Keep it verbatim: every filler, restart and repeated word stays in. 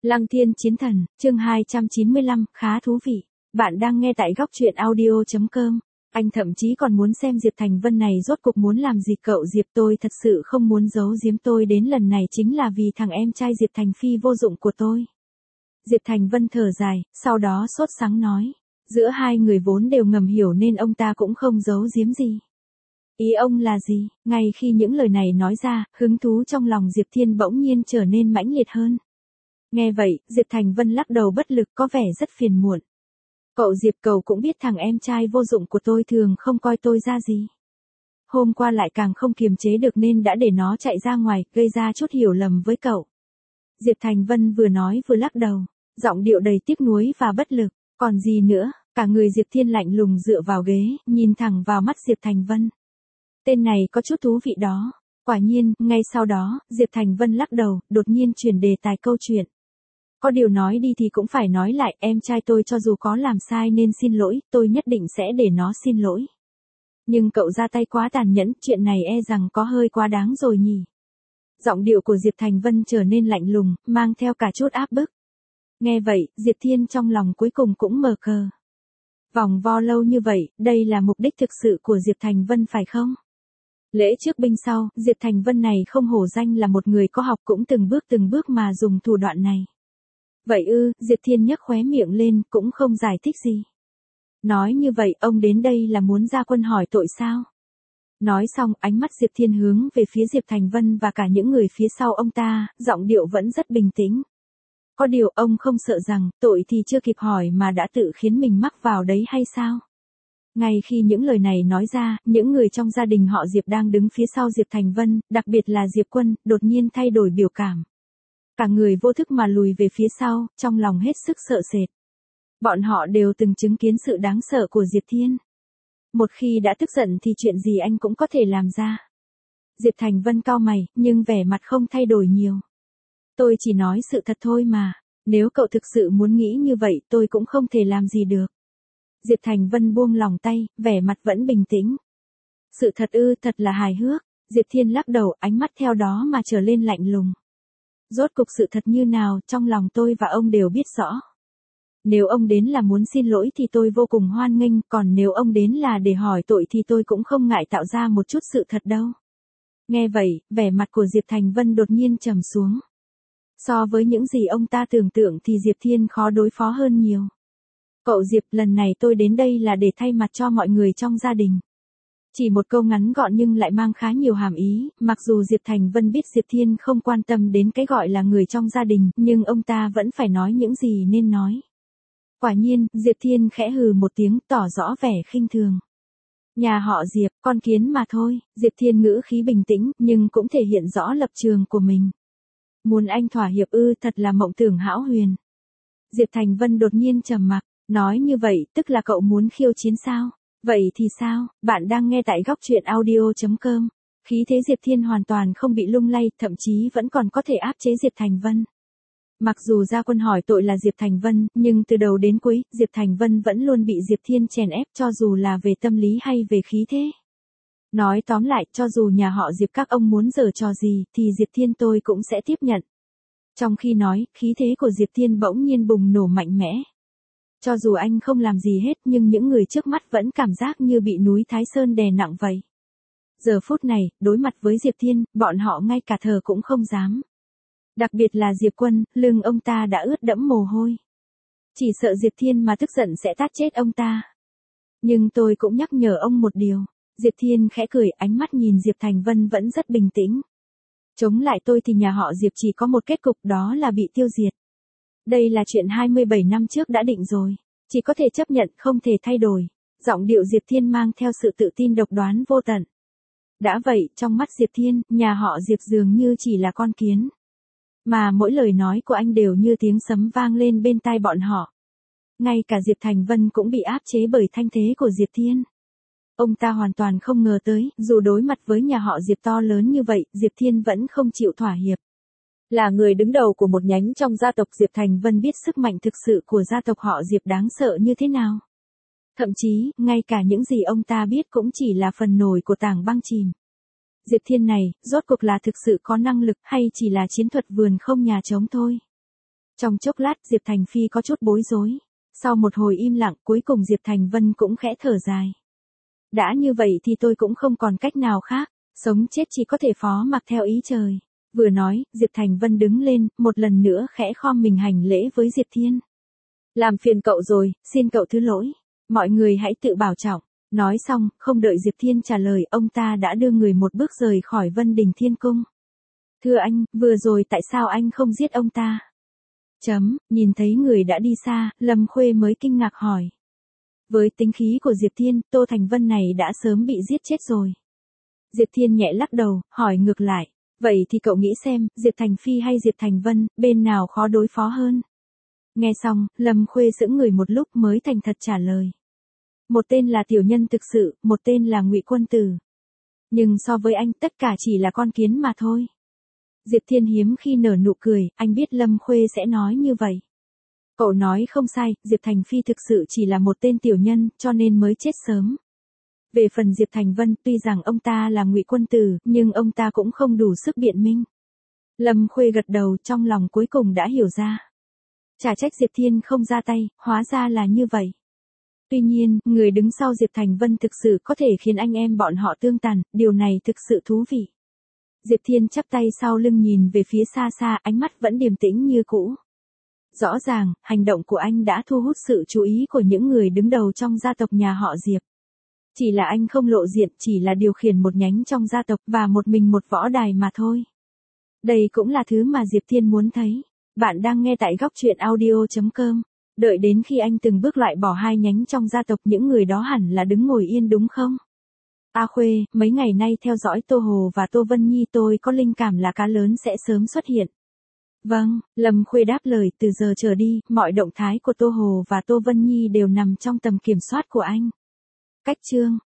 Lăng Thiên Chiến Thần, chương hai trăm chín mươi lăm, khá thú vị. Bạn đang nghe tại góc truyện audio chấm com. Anh thậm chí còn muốn xem Diệp Thành Vân này rốt cuộc muốn làm gì cậu Diệp, tôi thật sự không muốn giấu giếm tôi đến lần này chính là vì thằng em trai Diệp Thành Phi vô dụng của tôi. Diệp Thành Vân thở dài, sau đó sốt sắng nói. Giữa hai người vốn đều ngầm hiểu nên ông ta cũng không giấu giếm gì. Ý ông là gì? Ngay khi những lời này nói ra, hứng thú trong lòng Diệp Thiên bỗng nhiên trở nên mãnh liệt hơn. Nghe vậy, Diệp Thành Vân lắc đầu bất lực có vẻ rất phiền muộn. Cậu Diệp cậu cũng biết thằng em trai vô dụng của tôi thường không coi tôi ra gì. Hôm qua lại càng không kiềm chế được nên đã để nó chạy ra ngoài, gây ra chút hiểu lầm với cậu. Diệp Thành Vân vừa nói vừa lắc đầu, giọng điệu đầy tiếc nuối và bất lực. Còn gì nữa, cả người Diệp Thiên lạnh lùng dựa vào ghế, nhìn thẳng vào mắt Diệp Thành Vân. Tên này có chút thú vị đó. Quả nhiên, ngay sau đó, Diệp Thành Vân lắc đầu, đột nhiên chuyển đề tài câu chuyện. Có điều nói đi thì cũng phải nói lại, em trai tôi cho dù có làm sai nên xin lỗi, tôi nhất định sẽ để nó xin lỗi. Nhưng cậu ra tay quá tàn nhẫn, chuyện này e rằng có hơi quá đáng rồi nhỉ. Giọng điệu của Diệp Thành Vân trở nên lạnh lùng, mang theo cả chút áp bức. Nghe vậy, Diệp Thiên trong lòng cuối cùng cũng mờ cờ. Vòng vo lâu như vậy, đây là mục đích thực sự của Diệp Thành Vân phải không? Lễ trước binh sau, Diệp Thành Vân này không hổ danh là một người có học cũng từng bước từng bước mà dùng thủ đoạn này. Vậy ư, Diệp Thiên nhếch khóe miệng lên, cũng không giải thích gì. Nói như vậy, ông đến đây là muốn ra quân hỏi tội sao? Nói xong, ánh mắt Diệp Thiên hướng về phía Diệp Thành Vân và cả những người phía sau ông ta, giọng điệu vẫn rất bình tĩnh. Có điều ông không sợ rằng, tội thì chưa kịp hỏi mà đã tự khiến mình mắc vào đấy hay sao? Ngay khi những lời này nói ra, những người trong gia đình họ Diệp đang đứng phía sau Diệp Thành Vân, đặc biệt là Diệp Quân, đột nhiên thay đổi biểu cảm. Cả người vô thức mà lùi về phía sau, trong lòng hết sức sợ sệt. Bọn họ đều từng chứng kiến sự đáng sợ của Diệp Thiên. Một khi đã tức giận thì chuyện gì anh cũng có thể làm ra. Diệp Thành Vân cau mày, nhưng vẻ mặt không thay đổi nhiều. Tôi chỉ nói sự thật thôi mà, nếu cậu thực sự muốn nghĩ như vậy tôi cũng không thể làm gì được. Diệp Thành Vân buông lòng tay, vẻ mặt vẫn bình tĩnh. Sự thật ư, thật là hài hước. Diệp Thiên lắc đầu, ánh mắt theo đó mà trở lên lạnh lùng. Rốt cục sự thật như nào, trong lòng tôi và ông đều biết rõ. Nếu ông đến là muốn xin lỗi thì tôi vô cùng hoan nghênh, còn nếu ông đến là để hỏi tội thì tôi cũng không ngại tạo ra một chút sự thật đâu. Nghe vậy, vẻ mặt của Diệp Thành Vân đột nhiên trầm xuống. So với những gì ông ta tưởng tượng thì Diệp Thiên khó đối phó hơn nhiều. Cậu Diệp, lần này tôi đến đây là để thay mặt cho mọi người trong gia đình. Chỉ một câu ngắn gọn nhưng lại mang khá nhiều hàm ý, mặc dù Diệp Thành Vân biết Diệp Thiên không quan tâm đến cái gọi là người trong gia đình, nhưng ông ta vẫn phải nói những gì nên nói. Quả nhiên, Diệp Thiên khẽ hừ một tiếng, tỏ rõ vẻ khinh thường. Nhà họ Diệp, con kiến mà thôi. Diệp Thiên ngữ khí bình tĩnh, nhưng cũng thể hiện rõ lập trường của mình. Muốn anh thỏa hiệp ư, thật là mộng tưởng hão huyền. Diệp Thành Vân đột nhiên trầm mặc, nói như vậy, tức là cậu muốn khiêu chiến sao? Vậy thì sao? Bạn đang nghe tại góc truyện audio chấm com. Khí thế Diệp Thiên hoàn toàn không bị lung lay, thậm chí vẫn còn có thể áp chế Diệp Thành Vân. Mặc dù ra quân hỏi tội là Diệp Thành Vân, nhưng từ đầu đến cuối, Diệp Thành Vân vẫn luôn bị Diệp Thiên chèn ép cho dù là về tâm lý hay về khí thế. Nói tóm lại, cho dù nhà họ Diệp các ông muốn giở trò gì, thì Diệp Thiên tôi cũng sẽ tiếp nhận. Trong khi nói, khí thế của Diệp Thiên bỗng nhiên bùng nổ mạnh mẽ. Cho dù anh không làm gì hết nhưng những người trước mắt vẫn cảm giác như bị núi Thái Sơn đè nặng vậy. Giờ phút này, đối mặt với Diệp Thiên, bọn họ ngay cả thở cũng không dám. Đặc biệt là Diệp Quân, lưng ông ta đã ướt đẫm mồ hôi. Chỉ sợ Diệp Thiên mà tức giận sẽ tát chết ông ta. Nhưng tôi cũng nhắc nhở ông một điều. Diệp Thiên khẽ cười, ánh mắt nhìn Diệp Thành Vân vẫn rất bình tĩnh. Chống lại tôi thì nhà họ Diệp chỉ có một kết cục, đó là bị tiêu diệt. Đây là chuyện hai mươi bảy năm trước đã định rồi. Chỉ có thể chấp nhận, không thể thay đổi. Giọng điệu Diệp Thiên mang theo sự tự tin độc đoán vô tận. Đã vậy, trong mắt Diệp Thiên, nhà họ Diệp dường như chỉ là con kiến. Mà mỗi lời nói của anh đều như tiếng sấm vang lên bên tai bọn họ. Ngay cả Diệp Thành Vân cũng bị áp chế bởi thanh thế của Diệp Thiên. Ông ta hoàn toàn không ngờ tới, dù đối mặt với nhà họ Diệp to lớn như vậy, Diệp Thiên vẫn không chịu thỏa hiệp. Là người đứng đầu của một nhánh trong gia tộc Diệp Thành Vân biết sức mạnh thực sự của gia tộc họ Diệp đáng sợ như thế nào. Thậm chí, ngay cả những gì ông ta biết cũng chỉ là phần nổi của tảng băng chìm. Diệp Thiên này, rốt cuộc là thực sự có năng lực hay chỉ là chiến thuật vườn không nhà trống thôi. Trong chốc lát Diệp Thành Phi có chút bối rối. Sau một hồi im lặng cuối cùng Diệp Thành Vân cũng khẽ thở dài. Đã như vậy thì tôi cũng không còn cách nào khác, sống chết chỉ có thể phó mặc theo ý trời. Vừa nói, Diệp Thành Vân đứng lên, một lần nữa khẽ khom mình hành lễ với Diệp Thiên. Làm phiền cậu rồi, xin cậu thứ lỗi. Mọi người hãy tự bảo trọng. Nói xong, không đợi Diệp Thiên trả lời, ông ta đã đưa người một bước rời khỏi Vân Đình Thiên Cung. Thưa anh, vừa rồi tại sao anh không giết ông ta? Chấm, nhìn thấy người đã đi xa, Lâm Khuê mới kinh ngạc hỏi. Với tính khí của Diệp Thiên, Tô Thành Vân này đã sớm bị giết chết rồi. Diệp Thiên nhẹ lắc đầu, hỏi ngược lại. Vậy thì cậu nghĩ xem, Diệp Thành Phi hay Diệp Thành Vân, bên nào khó đối phó hơn? Nghe xong, Lâm Khuê sững người một lúc mới thành thật trả lời. Một tên là tiểu nhân thực sự, một tên là Ngụy Quân Tử. Nhưng so với anh, tất cả chỉ là con kiến mà thôi. Diệp Thiên hiếm khi nở nụ cười, anh biết Lâm Khuê sẽ nói như vậy. Cậu nói không sai, Diệp Thành Phi thực sự chỉ là một tên tiểu nhân, cho nên mới chết sớm. Về phần Diệp Thành Vân, tuy rằng ông ta là Ngụy Quân Tử, nhưng ông ta cũng không đủ sức biện minh. Lâm Khuê gật đầu, trong lòng cuối cùng đã hiểu ra. Chả trách Diệp Thiên không ra tay, hóa ra là như vậy. Tuy nhiên, người đứng sau Diệp Thành Vân thực sự có thể khiến anh em bọn họ tương tàn, điều này thực sự thú vị. Diệp Thiên chắp tay sau lưng nhìn về phía xa xa, ánh mắt vẫn điềm tĩnh như cũ. Rõ ràng, hành động của anh đã thu hút sự chú ý của những người đứng đầu trong gia tộc nhà họ Diệp. Chỉ là anh không lộ diện, chỉ là điều khiển một nhánh trong gia tộc và một mình một võ đài mà thôi. Đây cũng là thứ mà Diệp Thiên muốn thấy. Bạn đang nghe tại góc truyện audio chấm com. Đợi đến khi anh từng bước loại bỏ hai nhánh trong gia tộc, những người đó hẳn là đứng ngồi yên đúng không? A Khuê, mấy ngày nay theo dõi Tô Hồ và Tô Vân Nhi, tôi có linh cảm là cá lớn sẽ sớm xuất hiện. Vâng, Lâm Khuê đáp lời, từ giờ trở đi, mọi động thái của Tô Hồ và Tô Vân Nhi đều nằm trong tầm kiểm soát của anh. Cách chương